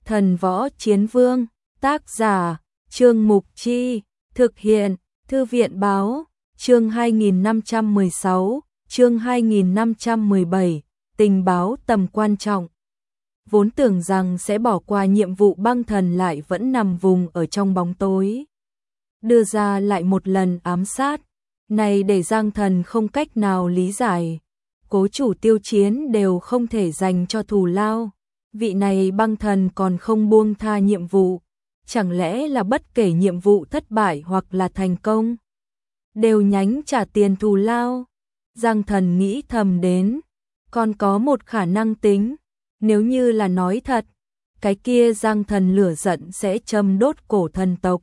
Thần Võ Chiến Vương, tác giả, Trương Mục Chi, thực hiện, Thư viện Báo, chương 2516, chương 2517, tình báo tầm quan trọng. Vốn tưởng rằng sẽ bỏ qua nhiệm vụ băng thần lại vẫn nằm vùng ở trong bóng tối. Đưa ra lại một lần ám sát, này để Giang Thần không cách nào lý giải. Cố chủ Tiêu Chiến đều không thể dành cho thù lao. Vị này băng thần còn không buông tha nhiệm vụ. Chẳng lẽ là bất kể nhiệm vụ thất bại hoặc là thành công, đều nhánh trả tiền thù lao? Giang Thần nghĩ thầm đến. Còn có một khả năng tính, nếu như là nói thật, cái kia Giang Thần lửa giận sẽ châm đốt cổ thần tộc.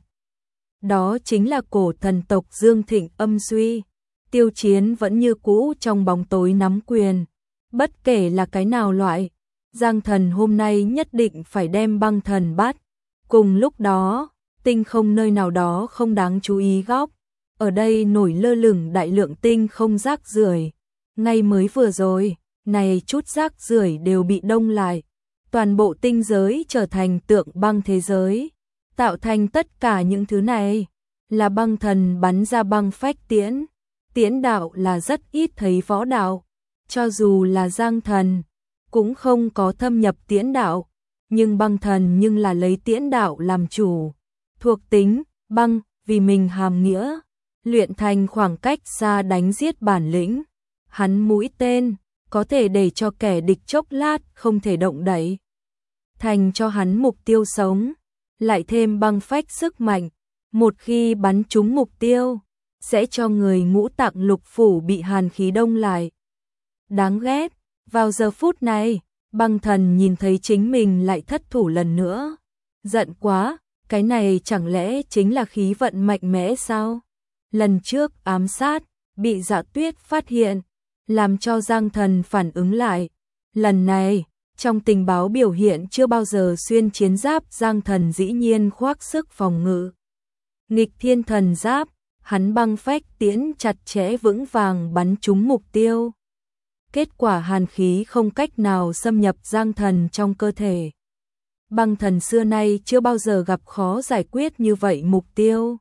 Đó chính là cổ thần tộc Dương Thịnh âm suy. Tiêu Chiến vẫn như cũ trong bóng tối nắm quyền. Bất kể là cái nào loại, Giang Thần hôm nay nhất định phải đem băng thần bắt. Cùng lúc đó, tinh không nơi nào đó không đáng chú ý góc. Ở đây nổi lơ lửng đại lượng tinh không rác rưởi. Ngay mới vừa rồi, này chút rác rưởi đều bị đông lại. Toàn bộ tinh giới trở thành tượng băng thế giới. Tạo thành tất cả những thứ này là băng thần bắn ra băng phách tiễn. Tiễn đạo là rất ít thấy võ đạo. Cho dù là Giang Thần, cũng không có thâm nhập tiễn đạo. Nhưng băng thần nhưng là lấy tiễn đạo làm chủ. Thuộc tính, băng, vì mình hàm nghĩa. Luyện thành khoảng cách xa đánh giết bản lĩnh. Hắn mũi tên, có thể để cho kẻ địch chốc lát không thể động đậy. Thành cho hắn mục tiêu sống. Lại thêm băng phách sức mạnh. Một khi bắn trúng mục tiêu, sẽ cho người ngũ tạng lục phủ bị hàn khí đông lại. Đáng ghét, vào giờ phút này, băng thần nhìn thấy chính mình lại thất thủ lần nữa. Giận quá, cái này chẳng lẽ chính là khí vận mạnh mẽ sao? Lần trước ám sát, bị Dạ Tuyết phát hiện, làm cho Giang Thần phản ứng lại. Lần này, trong tình báo biểu hiện chưa bao giờ xuyên chiến giáp, Giang Thần dĩ nhiên khoác sức phòng ngự. Nghịch thiên thần giáp, hắn băng phách tiễn chặt chẽ vững vàng bắn trúng mục tiêu. Kết quả hàn khí không cách nào xâm nhập Giang Thần trong cơ thể. Băng thần xưa nay chưa bao giờ gặp khó giải quyết như vậy mục tiêu.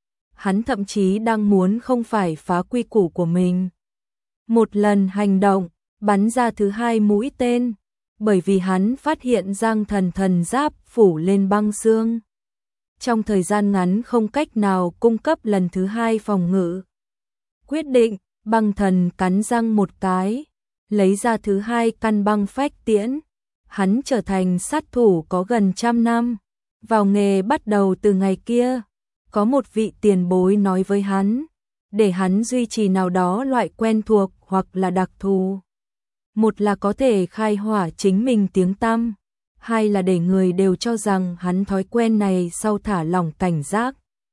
Hắn thậm chí đang muốn không phải phá quy củ của mình. Một lần hành động, bắn ra thứ hai mũi tên, bởi vì hắn phát hiện Giang Thần thần giáp phủ lên băng xương. Trong thời gian ngắn không cách nào cung cấp lần thứ hai phòng ngự. Quyết định, băng thần cắn răng một cái, lấy ra thứ hai căn băng phách tiễn. Hắn trở thành sát thủ có gần 100 năm. Vào nghề bắt đầu từ ngày kia, có một vị tiền bối nói với hắn, để hắn duy trì nào đó loại quen thuộc hoặc là đặc thù. Một là có thể khai hỏa chính mình tiếng tăm, hai là để người đều cho rằng hắn thói quen này sau thả lỏng cảnh giác.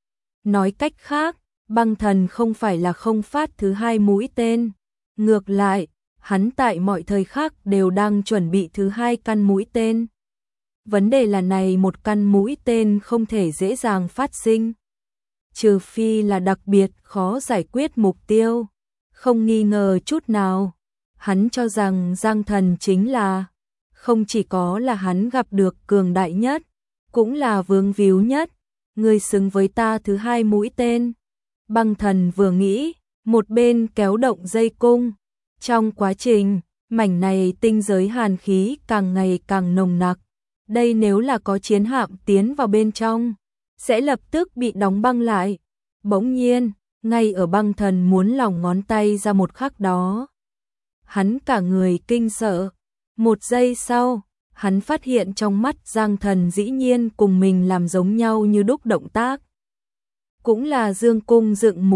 Nói cách khác, băng thần không phải là không phát thứ hai mũi tên. Ngược lại, hắn tại mọi thời khắc đều đang chuẩn bị thứ hai căn mũi tên. Vấn đề là này một căn mũi tên không thể dễ dàng phát sinh. Trừ phi là đặc biệt khó giải quyết mục tiêu. Không nghi ngờ chút nào, hắn cho rằng Giang Thần chính là, không chỉ có là hắn gặp được cường đại nhất, cũng là vướng víu nhất. Người xứng với ta thứ hai mũi tên. Băng thần vừa nghĩ, một bên kéo động dây cung. Trong quá trình, mảnh này tinh giới hàn khí càng ngày càng nồng nặc. Đây nếu là có chiến hạm tiến vào bên trong, sẽ lập tức bị đóng băng lại. Bỗng nhiên, ngay ở băng thần muốn lỏng ngón tay ra một khắc đó, hắn cả người kinh sợ. Một giây sau, hắn phát hiện trong mắt Giang Thần dĩ nhiên cùng mình làm giống nhau như đúc động tác. Cũng là dương cung dựng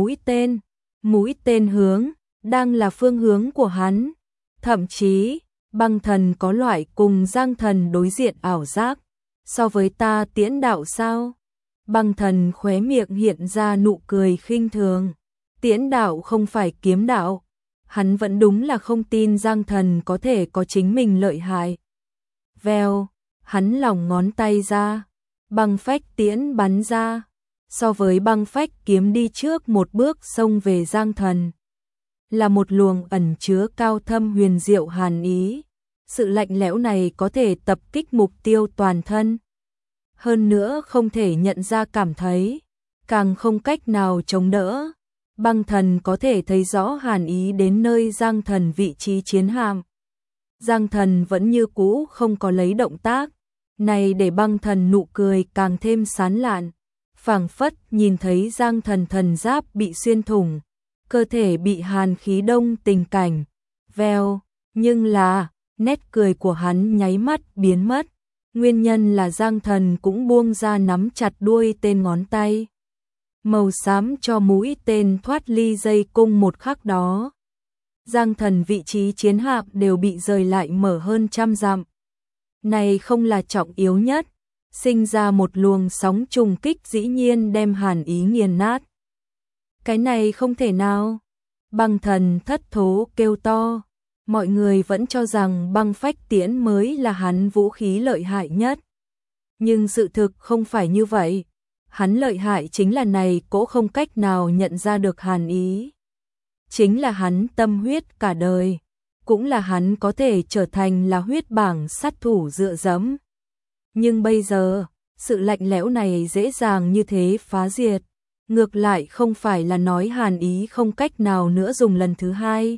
mũi tên hướng, đang là phương hướng của hắn. Thậm chí, băng thần có loại cùng Giang Thần đối diện ảo giác. So với ta tiễn đạo sao? Băng thần khóe miệng hiện ra nụ cười khinh thường. Tiễn đạo không phải kiếm đạo. Hắn vẫn đúng là không tin Giang Thần có thể có chính mình lợi hại. Vèo, hắn lỏng ngón tay ra. Băng phách tiễn bắn ra. So với băng phách kiếm đi trước một bước xông về Giang Thần. Là một luồng ẩn chứa cao thâm huyền diệu hàn ý. sự lạnh lẽo này có thể tập kích mục tiêu toàn thân. Hơn nữa không thể nhận ra cảm thấy, càng không cách nào chống đỡ. Băng Thần có thể thấy rõ hàn ý đến nơi Giang Thần vị trí chiến hạm. Giang Thần vẫn như cũ không có lấy động tác, này để Băng Thần nụ cười càng thêm sán lạn, phảng phất nhìn thấy Giang Thần thần giáp bị xuyên thủng, cơ thể bị hàn khí đông tình cảnh. Vèo, nhưng là, nét cười của hắn nháy mắt biến mất. Nguyên nhân là Giang Thần cũng buông ra nắm chặt đuôi tên ngón tay màu xám cho mũi tên thoát ly dây cung một khắc đó. Giang Thần vị trí chiến hạm đều bị rời lại mở hơn 100 dặm. Này không là trọng yếu nhất, sinh ra một luồng sóng trùng kích dĩ nhiên đem hàn ý nghiền nát. Cái này không thể nào. Băng Thần thất thố kêu to. Mọi người vẫn cho rằng băng phách tiễn mới là hắn vũ khí lợi hại nhất. Nhưng sự thực không phải như vậy. Hắn lợi hại chính là này cỗ không cách nào nhận ra được hàn ý. Chính là hắn tâm huyết cả đời. Cũng là hắn có thể trở thành là huyết bảng sát thủ dựa dẫm. Nhưng bây giờ, sự lạnh lẽo này dễ dàng như thế phá diệt. Ngược lại không phải là nói hàn ý không cách nào nữa dùng lần thứ hai,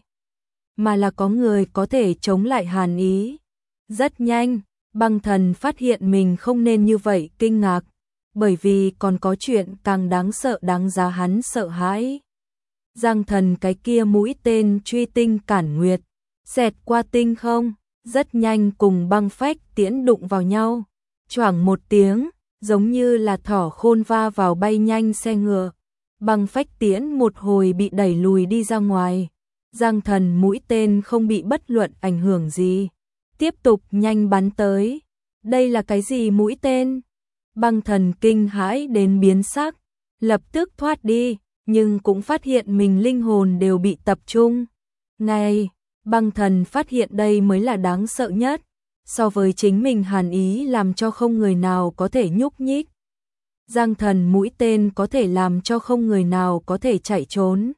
mà là có người có thể chống lại hàn ý. Rất nhanh, Băng Thần phát hiện mình không nên như vậy kinh ngạc, bởi vì còn có chuyện càng đáng sợ đáng giá hắn sợ hãi. Giang Thần cái kia mũi tên truy tinh cản nguyệt, xẹt qua tinh không, rất nhanh cùng băng phách tiễn đụng vào nhau. Choảng một tiếng, giống như là thỏ khôn va vào bay nhanh xe ngựa. Băng phách tiễn một hồi bị đẩy lùi đi ra ngoài. Giang Thần mũi tên không bị bất luận ảnh hưởng gì, tiếp tục nhanh bắn tới. Đây là cái gì mũi tên? Băng Thần kinh hãi đến biến sắc, lập tức thoát đi, nhưng cũng phát hiện mình linh hồn đều bị tập trung. Ngay, Băng Thần phát hiện đây mới là đáng sợ nhất, so với chính mình hàn ý làm cho không người nào có thể nhúc nhích. Giang Thần mũi tên có thể làm cho không người nào có thể chạy trốn.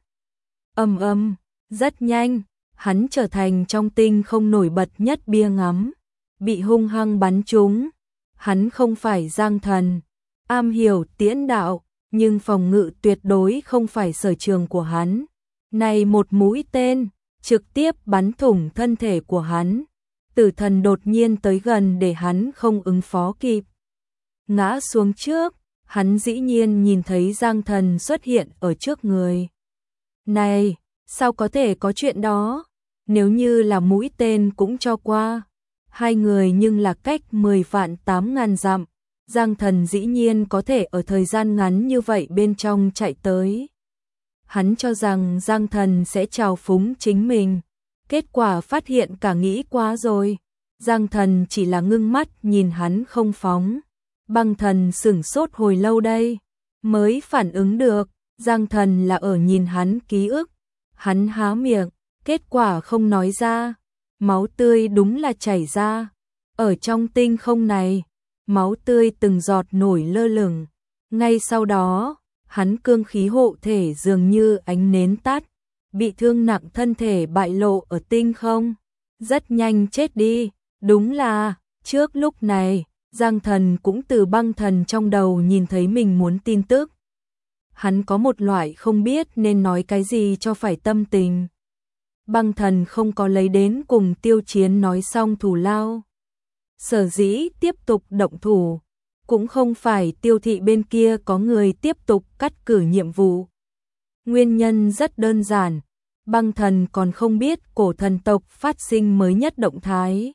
Rất nhanh, hắn trở thành trong tinh không nổi bật nhất bia ngắm, bị hung hăng bắn trúng. Hắn không phải Giang Thần, am hiểu tiễn đạo, nhưng phòng ngự tuyệt đối không phải sở trường của hắn. Này một mũi tên, trực tiếp bắn thủng thân thể của hắn. Tử thần đột nhiên tới gần để hắn không ứng phó kịp. Ngã xuống trước, hắn dĩ nhiên nhìn thấy Giang Thần xuất hiện ở trước người. Này, sao có thể có chuyện đó? Nếu như là mũi tên cũng cho qua. Hai người nhưng là cách 10 vạn 8.000 dặm. Giang Thần dĩ nhiên có thể ở thời gian ngắn như vậy bên trong chạy tới. Hắn cho rằng Giang Thần sẽ trào phúng chính mình. Kết quả phát hiện cả nghĩ quá rồi. Giang Thần chỉ là ngưng mắt nhìn hắn không phóng. Băng Thần sửng sốt hồi lâu đây, mới phản ứng được, Giang Thần là ở nhìn hắn ký ức. Hắn há miệng, kết quả không nói ra. Máu tươi đúng là chảy ra. Ở trong tinh không này, máu tươi từng giọt nổi lơ lửng. Ngay sau đó, hắn cương khí hộ thể dường như ánh nến tắt, bị thương nặng thân thể bại lộ ở tinh không. Rất nhanh chết đi, đúng là, trước lúc này, Giang Thần cũng từ Băng Thần trong đầu nhìn thấy mình muốn tin tức. Hắn có một loại không biết nên nói cái gì cho phải tâm tình. Băng Thần không có lấy đến cùng Tiêu Chiến nói xong thù lao. Sở dĩ tiếp tục động thủ, cũng không phải Tiêu thị bên kia có người tiếp tục cắt cử nhiệm vụ. Nguyên nhân rất đơn giản, Băng Thần còn không biết cổ thần tộc phát sinh mới nhất động thái.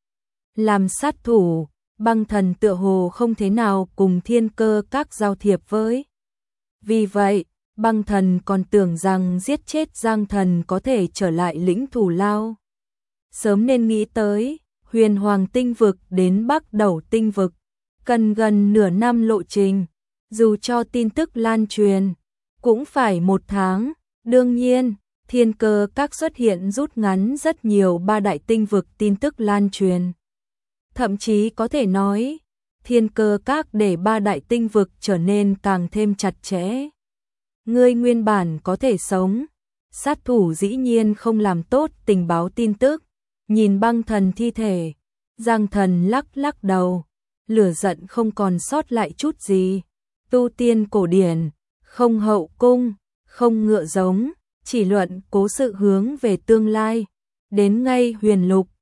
Làm sát thủ, Băng Thần tựa hồ không thế nào cùng Thiên Cơ Các giao thiệp với. Vì vậy, Băng Thần còn tưởng rằng giết chết Giang Thần có thể trở lại lĩnh thù lao. Sớm nên nghĩ tới, Huyền Hoàng tinh vực đến Bắc Đẩu tinh vực, cần gần nửa năm lộ trình, dù cho tin tức lan truyền, cũng phải 1 tháng. Đương nhiên, Thiên Cơ Các xuất hiện rút ngắn rất nhiều 3 đại tinh vực tin tức lan truyền. Thậm chí có thể nói, Thiên Cơ Các để 3 đại tinh vực trở nên càng thêm chặt chẽ. Ngươi nguyên bản có thể sống, sát thủ dĩ nhiên không làm tốt tình báo tin tức, Nhìn băng thần thi thể, Giang Thần lắc lắc đầu, lửa giận không còn sót lại chút gì. Tu tiên cổ điển, không hậu cung, không ngựa giống, chỉ luận cố sự hướng về tương lai. Đến ngay huyền lục,